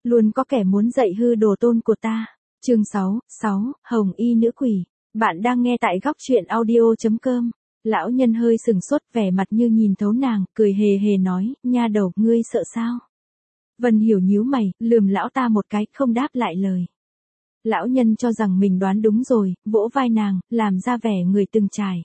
Luôn có kẻ muốn dạy hư đồ tôn của ta. Chương 6, Hồng y nữ quỷ. Bạn đang nghe tại góc truyện audio.com. Lão nhân hơi sừng sốt, vẻ mặt như nhìn thấu nàng, cười hề hề nói, nha đầu, ngươi sợ sao? Vân Hiểu nhíu mày, lườm lão ta một cái, không đáp lại lời. Lão nhân cho rằng mình đoán đúng rồi, vỗ vai nàng, làm ra vẻ người từng trải.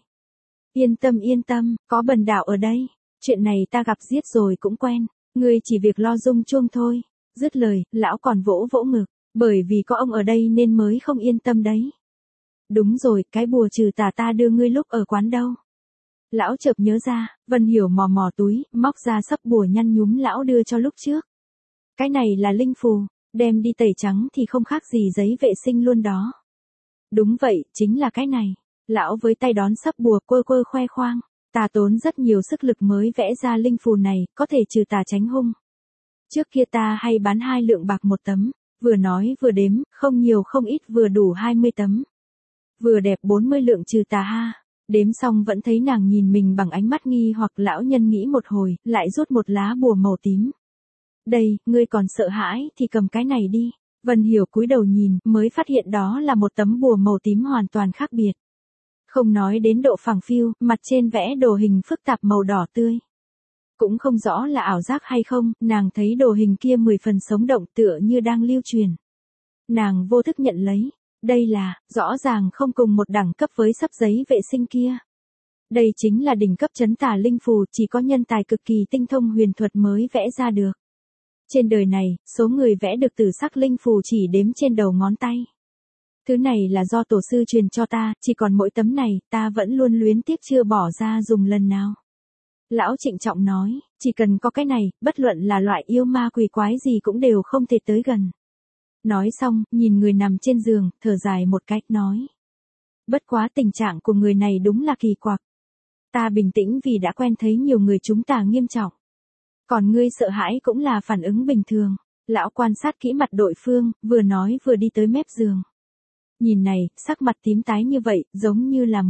Yên tâm, có bần đạo ở đây. Chuyện này ta gặp giết rồi cũng quen, ngươi chỉ việc lo rung chuông thôi. Dứt lời, lão còn vỗ vỗ ngực, bởi vì có ông ở đây nên mới không yên tâm đấy. Đúng rồi, cái bùa trừ tà ta đưa ngươi lúc ở quán đâu? Lão chợt nhớ ra, Vân Hiểu mò mò túi, móc ra sấp bùa nhăn nhúm lão đưa cho lúc trước. Cái này là linh phù, đem đi tẩy trắng thì không khác gì giấy vệ sinh luôn đó. Đúng vậy, chính là cái này. Lão với tay đón sấp bùa quơ quơ khoe khoang. Ta tốn rất nhiều sức lực mới vẽ ra linh phù này, có thể trừ tà tránh hung. Trước kia ta hay bán 2 lượng bạc một tấm, vừa nói vừa đếm, không nhiều không ít vừa đủ 20 tấm. Vừa đẹp 40 lượng trừ tà ha. Đếm xong vẫn thấy nàng nhìn mình bằng ánh mắt nghi hoặc. Lão nhân nghĩ một hồi, lại rút một lá bùa màu tím. Đây, ngươi còn sợ hãi thì cầm cái này đi. Vân Hiểu cúi đầu nhìn, mới phát hiện đó là một tấm bùa màu tím hoàn toàn khác biệt. Không nói đến độ phẳng phiu, mặt trên vẽ đồ hình phức tạp màu đỏ tươi. Cũng không rõ là ảo giác hay không, nàng thấy đồ hình kia 10 phần sống động tựa như đang lưu truyền. Nàng vô thức nhận lấy. Đây là, rõ ràng không cùng một đẳng cấp với sấp giấy vệ sinh kia. Đây chính là đỉnh cấp trấn tà linh phù, chỉ có nhân tài cực kỳ tinh thông huyền thuật mới vẽ ra được. Trên đời này, số người vẽ được tử sắc linh phù chỉ đếm trên đầu ngón tay. Thứ này là do tổ sư truyền cho ta, chỉ còn mỗi tấm này, ta vẫn luôn luyến tiếc chưa bỏ ra dùng lần nào. Lão trịnh trọng nói, chỉ cần có cái này, bất luận là loại yêu ma quỷ quái gì cũng đều không thể tới gần. Nói xong, nhìn người nằm trên giường, thở dài một cách, nói. Bất quá tình trạng của người này đúng là kỳ quặc. Ta bình tĩnh vì đã quen thấy nhiều người chúng ta nghiêm trọng. Còn ngươi sợ hãi cũng là phản ứng bình thường. Lão quan sát kỹ mặt đối phương, vừa nói vừa đi tới mép giường. Nhìn này, sắc mặt tím tái như vậy, giống như là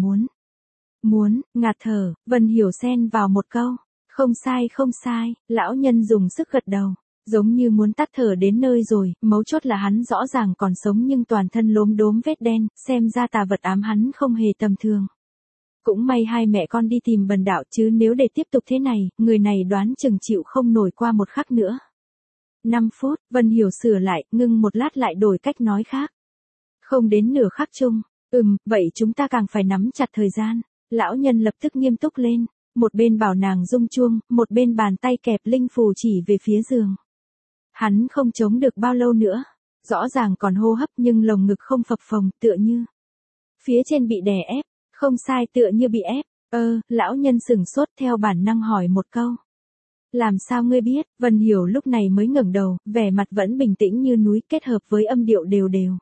ngạt thở. Vân Hiểu xen vào một câu. Không sai, lão nhân dùng sức gật đầu. Giống như muốn tắt thở đến nơi rồi, mấu chốt là hắn rõ ràng còn sống nhưng toàn thân lốm đốm vết đen, xem ra tà vật ám hắn không hề tầm thường. Cũng may hai mẹ con đi tìm bần đạo, chứ nếu để tiếp tục thế này, người này đoán chừng chịu không nổi qua một khắc nữa. 5 phút, Vân Hiểu sửa lại, ngưng một lát lại đổi cách nói khác. Không đến nửa khắc chung. Vậy chúng ta càng phải nắm chặt thời gian. Lão nhân lập tức nghiêm túc lên, một bên bảo nàng rung chuông, một bên bàn tay kẹp linh phù chỉ về phía giường. Hắn không chống được bao lâu nữa, rõ ràng còn hô hấp nhưng lồng ngực không phập phồng, tựa như phía trên bị đè ép. Không sai, tựa như bị ép. Lão nhân sừng sốt, theo bản năng hỏi một câu. Làm sao ngươi biết? Vân Hiểu lúc này mới ngẩng đầu, vẻ mặt vẫn bình tĩnh như núi, kết hợp với âm điệu đều đều.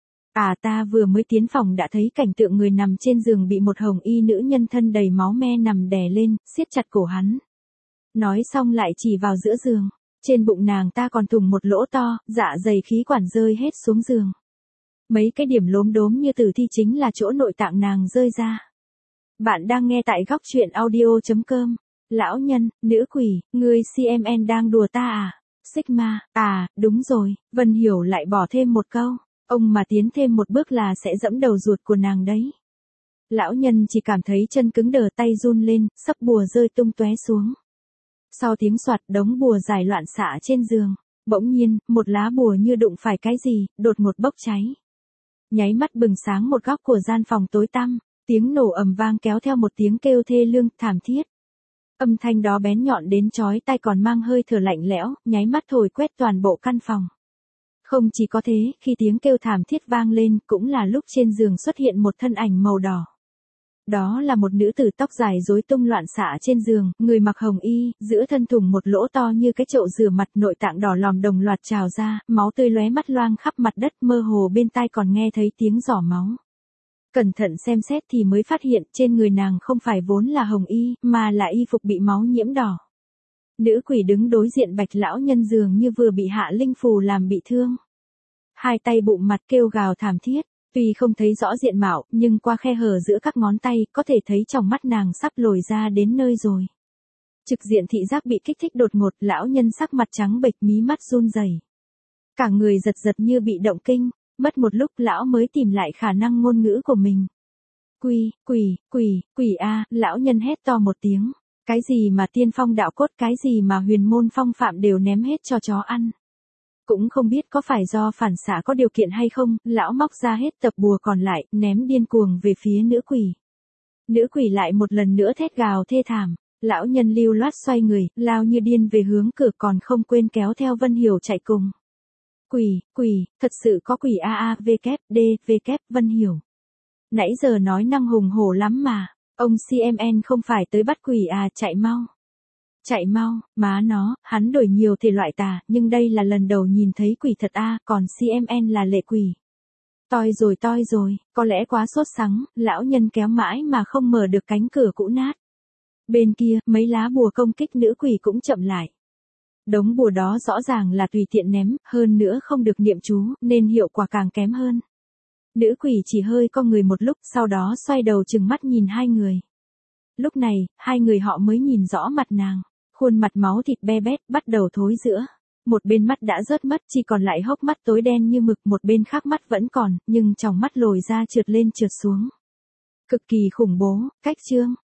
Ta vừa mới tiến phòng đã thấy cảnh tượng người nằm trên giường bị một hồng y nữ nhân thân đầy máu me nằm đè lên, siết chặt cổ hắn. Nói xong lại chỉ vào giữa giường. Trên bụng nàng ta còn thủng một lỗ to, dạ dày khí quản rơi hết xuống giường. Mấy cái điểm lốm đốm như tử thi chính là chỗ nội tạng nàng rơi ra. Bạn đang nghe tại góc truyện audio.com. Lão nhân, nữ quỷ, ngươi CMN đang đùa ta à? Sigma, đúng rồi. Vân Hiểu lại bỏ thêm một câu. Ông mà tiến thêm một bước là sẽ dẫm đầu ruột của nàng đấy. Lão nhân chỉ cảm thấy chân cứng đờ, tay run lên, sấp bùa rơi tung tóe xuống. Sau tiếng soạt, đống bùa giải loạn xạ trên giường. Bỗng nhiên, một lá bùa như đụng phải cái gì, đột ngột bốc cháy. Nháy mắt bừng sáng một góc của gian phòng tối tăm, tiếng nổ ầm vang kéo theo một tiếng kêu thê lương, thảm thiết. Âm thanh đó bén nhọn đến chói tai còn mang hơi thở lạnh lẽo, nháy mắt thổi quét toàn bộ căn phòng. Không chỉ có thế, khi tiếng kêu thảm thiết vang lên, cũng là lúc trên giường xuất hiện một thân ảnh màu đỏ. Đó là một nữ tử tóc dài rối tung loạn xạ trên giường, người mặc hồng y, giữa thân thủng một lỗ to như cái chậu rửa mặt, nội tạng đỏ lòm đồng loạt trào ra, máu tươi lóe mắt loang khắp mặt đất, mơ hồ bên tai còn nghe thấy tiếng rỏ máu. Cẩn thận xem xét thì mới phát hiện trên người nàng không phải vốn là hồng y, mà là y phục bị máu nhiễm đỏ. Nữ quỷ đứng đối diện Bạch lão nhân dường như vừa bị hạ linh phù làm bị thương. Hai tay bụng mặt kêu gào thảm thiết. Tuy không thấy rõ diện mạo, nhưng qua khe hở giữa các ngón tay, có thể thấy trong mắt nàng sắp lồi ra đến nơi rồi. Trực diện thị giác bị kích thích đột ngột, lão nhân sắc mặt trắng bệch, mí mắt run rẩy. Cả người giật giật như bị động kinh, mất một lúc lão mới tìm lại khả năng ngôn ngữ của mình. Quỷ a, lão nhân hét to một tiếng. Cái gì mà tiên phong đạo cốt, cái gì mà huyền môn phong phạm đều ném hết cho chó ăn. Cũng không biết có phải do phản xạ có điều kiện hay không, lão móc ra hết tập bùa còn lại, ném điên cuồng về phía nữ quỷ. Nữ quỷ lại một lần nữa thét gào thê thảm. Lão nhân lưu loát xoay người, lao như điên về hướng cửa còn không quên kéo theo Vân Hiểu chạy cùng. Quỷ, thật sự có quỷ Vân Hiểu. Nãy giờ nói năng hùng hổ lắm mà, ông CMN không phải tới bắt quỷ à, chạy mau. Chạy mau, má nó, hắn đổi nhiều thể loại tà, nhưng đây là lần đầu nhìn thấy quỷ thật a, còn CMN là lệ quỷ. Toi rồi, có lẽ quá sốt sắng, lão nhân kéo mãi mà không mở được cánh cửa cũ nát. Bên kia, mấy lá bùa công kích nữ quỷ cũng chậm lại. Đống bùa đó rõ ràng là tùy tiện ném, hơn nữa không được niệm chú, nên hiệu quả càng kém hơn. Nữ quỷ chỉ hơi co người một lúc, sau đó xoay đầu trừng mắt nhìn hai người. Lúc này, hai người họ mới nhìn rõ mặt nàng. Khuôn mặt máu thịt be bét, bắt đầu thối rữa. Một bên mắt đã rớt mất, chỉ còn lại hốc mắt tối đen như mực, một bên khác mắt vẫn còn, nhưng tròng mắt lồi ra trượt lên trượt xuống. Cực kỳ khủng bố, cách chương.